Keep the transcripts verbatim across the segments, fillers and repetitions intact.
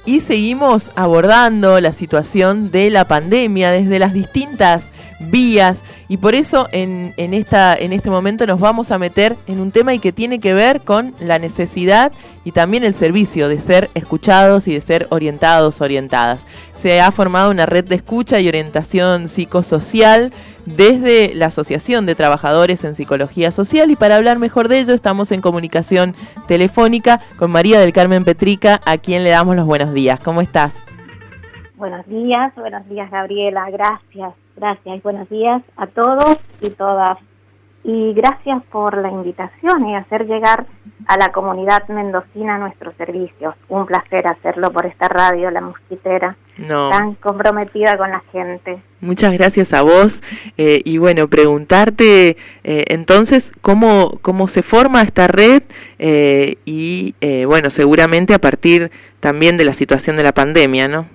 y seguimos abordando la situación de la pandemia desde las distintas vías, y por eso en, en, esta, en este momento nos vamos a meter en un tema y que tiene que ver con la necesidad y también el servicio de ser escuchados y de ser orientados, orientadas. Se ha formado una red de escucha y orientación psicosocial desde la Asociación de Trabajadores en Psicología Social, y para hablar mejor de ello estamos en comunicación telefónica con María del Carmen Petrica, a quien le damos los buenos días. ¿Cómo estás? Buenos días, buenos días Gabriela, gracias, gracias y buenos días a todos y todas. Y gracias por la invitación y hacer llegar a la comunidad mendocina nuestros servicios. Un placer hacerlo por esta radio, La Mosquitera, no. tan comprometida con la gente. Muchas gracias a vos. Eh, y bueno, preguntarte eh, entonces cómo, cómo se forma esta red eh, y eh, bueno, seguramente a partir también de la situación de la pandemia, ¿no?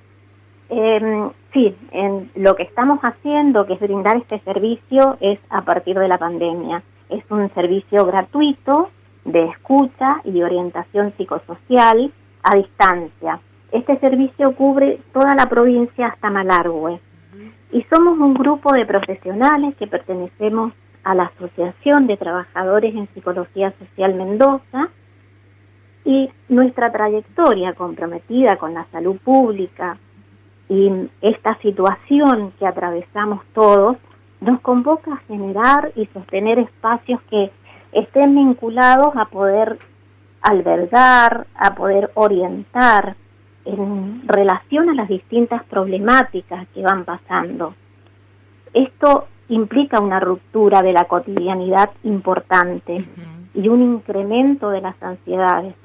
Eh, sí, en lo que estamos haciendo, que es brindar este servicio, es a partir de la pandemia. Es un servicio gratuito de escucha y orientación psicosocial a distancia. Este servicio cubre toda la provincia hasta Malargüe. Y somos un grupo de profesionales que pertenecemos a la Asociación de Trabajadores en Psicología Social Mendoza, y nuestra trayectoria comprometida con la salud pública y esta situación que atravesamos todos nos convoca a generar y sostener espacios que estén vinculados a poder albergar, a poder orientar en relación a las distintas problemáticas que van pasando. Esto implica una ruptura de la cotidianidad importante uh-huh. y un incremento de las ansiedades.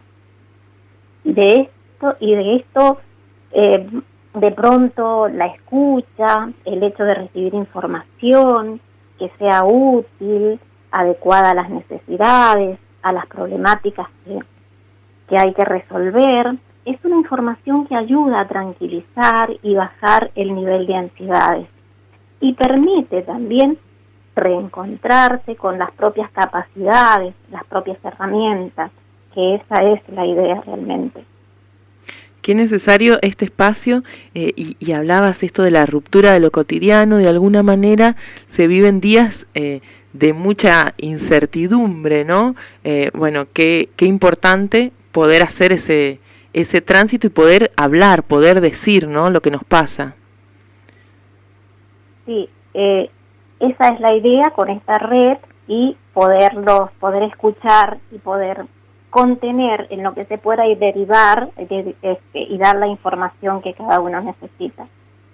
De esto y de esto eh, de pronto la escucha, el hecho de recibir información que sea útil, adecuada a las necesidades, a las problemáticas que, que hay que resolver, es una información que ayuda a tranquilizar y bajar el nivel de ansiedades y permite también reencontrarse con las propias capacidades, las propias herramientas, que esa es la idea realmente. Qué necesario este espacio, eh, y, y hablabas esto de la ruptura de lo cotidiano. De alguna manera se viven días eh, de mucha incertidumbre, ¿no? Eh, bueno, qué, qué importante poder hacer ese, ese tránsito y poder hablar, poder decir, ¿no?, lo que nos pasa. Sí, eh, esa es la idea con esta red, y poderlos, poder escuchar y poder contener en lo que se pueda y derivar de, este, y dar la información que cada uno necesita.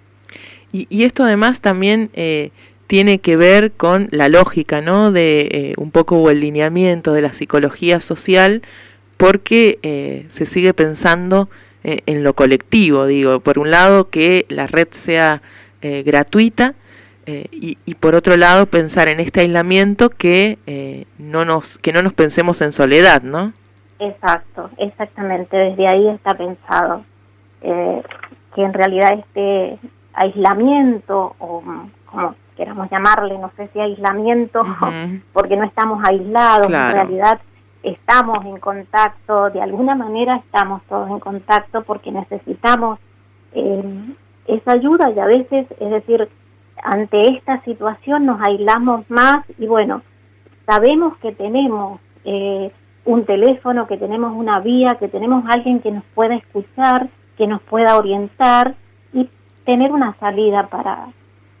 Y, y esto además también eh, tiene que ver con la lógica, ¿no?, de eh, un poco el lineamiento de la psicología social, porque eh, se sigue pensando eh, en lo colectivo, digo, por un lado que la red sea eh, gratuita, eh, y, y por otro lado pensar en este aislamiento que eh, no nos que no nos pensemos en soledad, ¿no? Exacto, exactamente, desde ahí está pensado eh, que en realidad este aislamiento, o como queramos llamarle, no sé si aislamiento, uh-huh. porque no estamos aislados, claro. En realidad estamos en contacto, de alguna manera estamos todos en contacto porque necesitamos eh, esa ayuda, y a veces, es decir, ante esta situación nos aislamos más, y bueno, sabemos que tenemos eh, un teléfono, que tenemos una vía, que tenemos alguien que nos pueda escuchar, que nos pueda orientar y tener una salida para,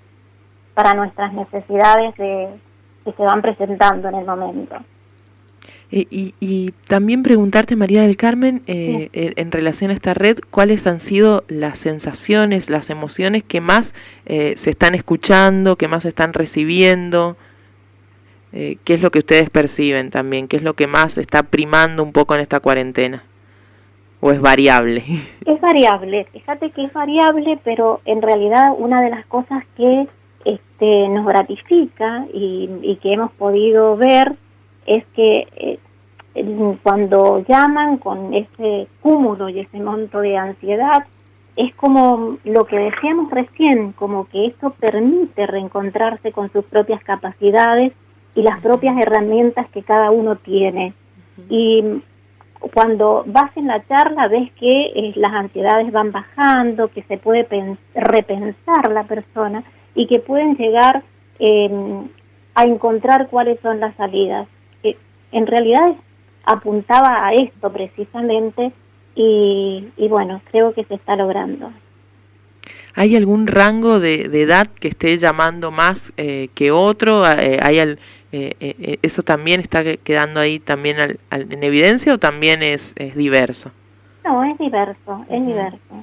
para nuestras necesidades de, que se van presentando en el momento. Y, y, y también preguntarte, María del Carmen, eh, sí. en, en relación a esta red, ¿cuáles han sido las sensaciones, las emociones que más eh, se están escuchando, que más se están recibiendo? Eh, ¿Qué es lo que ustedes perciben también? ¿Qué es lo que más está primando un poco en esta cuarentena? ¿O es variable? Es variable, fíjate que es variable, pero en realidad una de las cosas que este, nos gratifica y, y que hemos podido ver es que eh, cuando llaman con ese cúmulo y ese monto de ansiedad, es como lo que decíamos recién, como que esto permite reencontrarse con sus propias capacidades y las propias herramientas que cada uno tiene. Uh-huh. Y cuando vas en la charla ves que eh, las ansiedades van bajando, que se puede repensar la persona y que pueden llegar eh, a encontrar cuáles son las salidas. Eh, en realidad apuntaba a esto precisamente y, y bueno, creo que se está logrando. ¿Hay algún rango de, de edad que esté llamando más eh, que otro? Eh, ¿Hay al, eh, eh, ¿Eso también está quedando ahí también al, al, en evidencia o también es, es diverso? No, es diverso, es uh-huh. diverso.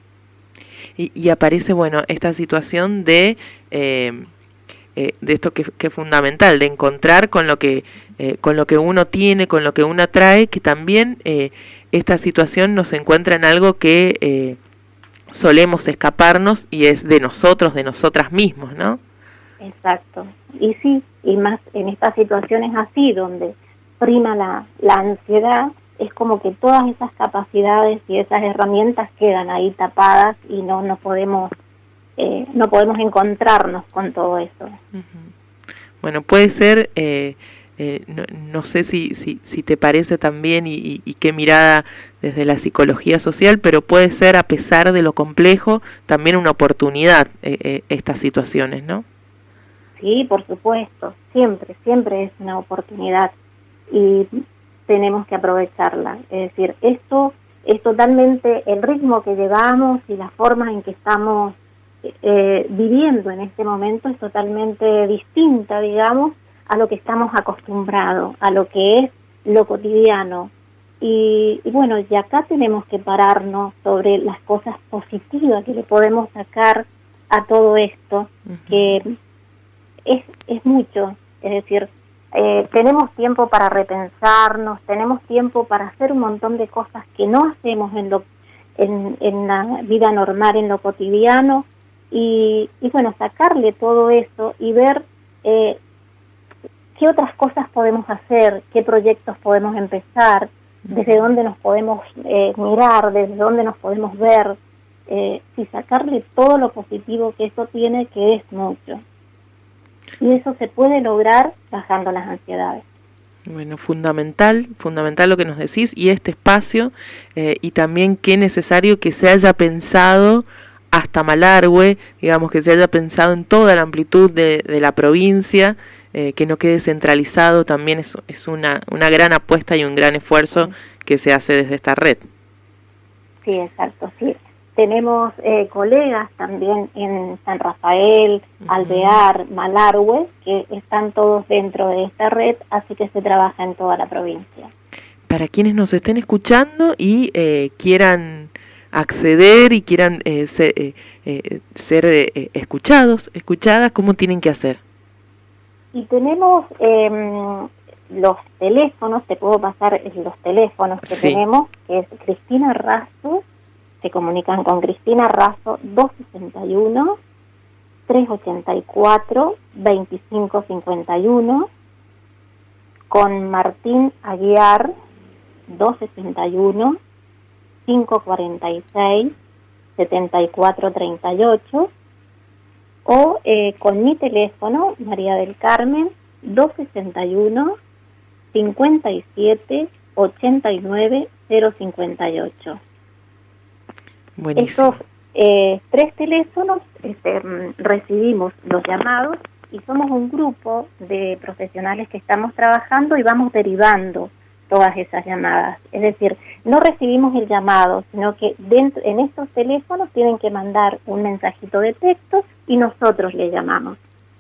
Y, y aparece, bueno, esta situación de, eh, eh, de esto que, que es fundamental, de encontrar con lo que, eh, con lo que uno tiene, con lo que uno trae, que también eh, esta situación nos encuentra en algo que... Eh, solemos escaparnos y es de nosotros, de nosotras mismos, ¿no? Exacto. Y sí, y más en estas situaciones así, donde prima la, la ansiedad, es como que todas esas capacidades y esas herramientas quedan ahí tapadas y no, no podemos eh, no podemos encontrarnos con todo eso. Uh-huh. Bueno, puede ser, eh, eh, no, no sé si, si, si te parece también y, y, y qué mirada desde la psicología social, pero puede ser, a pesar de lo complejo, también una oportunidad eh, eh, estas situaciones, ¿no? Sí, por supuesto, siempre, siempre es una oportunidad y tenemos que aprovecharla. Es decir, esto es totalmente el ritmo que llevamos y la forma en que estamos eh, viviendo en este momento es totalmente distinta, digamos, a lo que estamos acostumbrados, a lo que es lo cotidiano. Y, y bueno, y acá tenemos que pararnos sobre las cosas positivas que le podemos sacar a todo esto, uh-huh. que es, es mucho. Es decir, eh, tenemos tiempo para repensarnos, tenemos tiempo para hacer un montón de cosas que no hacemos en, lo, en, en la vida normal, en lo cotidiano, y, y bueno, sacarle todo eso y ver eh, qué otras cosas podemos hacer, qué proyectos podemos empezar, desde dónde nos podemos eh, mirar, desde dónde nos podemos ver, eh, y sacarle todo lo positivo que eso tiene, que es mucho. Y eso se puede lograr bajando las ansiedades. Bueno, fundamental, fundamental lo que nos decís, y este espacio, eh, y también qué necesario que se haya pensado hasta Malargüe, digamos, que se haya pensado en toda la amplitud de, de la provincia, Eh, que no quede centralizado, también es, es una, una gran apuesta y un gran esfuerzo sí. que se hace desde esta red. Sí, exacto, sí. Tenemos eh, colegas también en San Rafael, uh-huh. Alvear, Malargüe, que están todos dentro de esta red, así que se trabaja en toda la provincia. Para quienes nos estén escuchando y eh, quieran acceder y quieran eh, ser, eh, eh, ser eh, escuchados, escuchadas, ¿cómo tienen que hacer? Y tenemos eh, los teléfonos, te puedo pasar los teléfonos que sí. tenemos, que es Cristina Razo, se comunican con Cristina Razo, dos sesenta y uno, tres ochenta y cuatro, veinticinco cincuenta y uno, con Martín Aguiar, dos sesenta y uno, cinco cuarenta y seis, setenta y cuatro treinta y ocho, o eh, con mi teléfono, María del Carmen, dos sesenta y uno, cincuenta y siete, ochenta y nueve, cero cincuenta y ocho. Buenísimo. Estos eh, tres teléfonos este, recibimos los llamados y somos un grupo de profesionales que estamos trabajando y vamos derivando todas esas llamadas. Es decir, no recibimos el llamado, sino que dentro, en estos teléfonos tienen que mandar un mensajito de texto y nosotros le llamamos.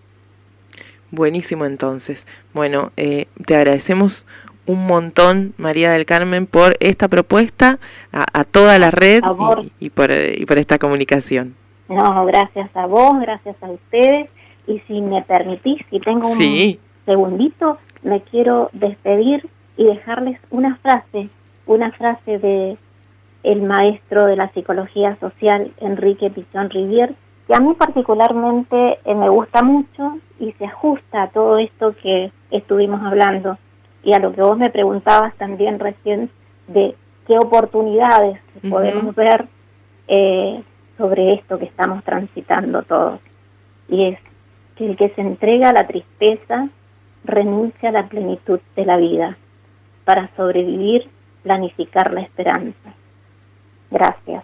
Buenísimo, entonces. Bueno, eh, te agradecemos un montón, María del Carmen, por esta propuesta, a, a toda la red y, y, por, y por esta comunicación. No, gracias a vos, gracias a ustedes. Y si me permitís, si tengo un sí. segundito, me quiero despedir y dejarles una frase, una frase de el maestro de la psicología social, Enrique Pichón Rivière, que a mí particularmente eh, me gusta mucho y se ajusta a todo esto que estuvimos hablando y a lo que vos me preguntabas también recién de qué oportunidades uh-huh. podemos ver eh, sobre esto que estamos transitando todos. Y es que el que se entrega a la tristeza renuncia a la plenitud de la vida. Para sobrevivir planificar la esperanza. Gracias.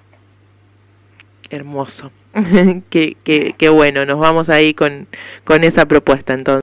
Hermoso. qué, qué, qué bueno, nos vamos ahí con, con esa propuesta entonces.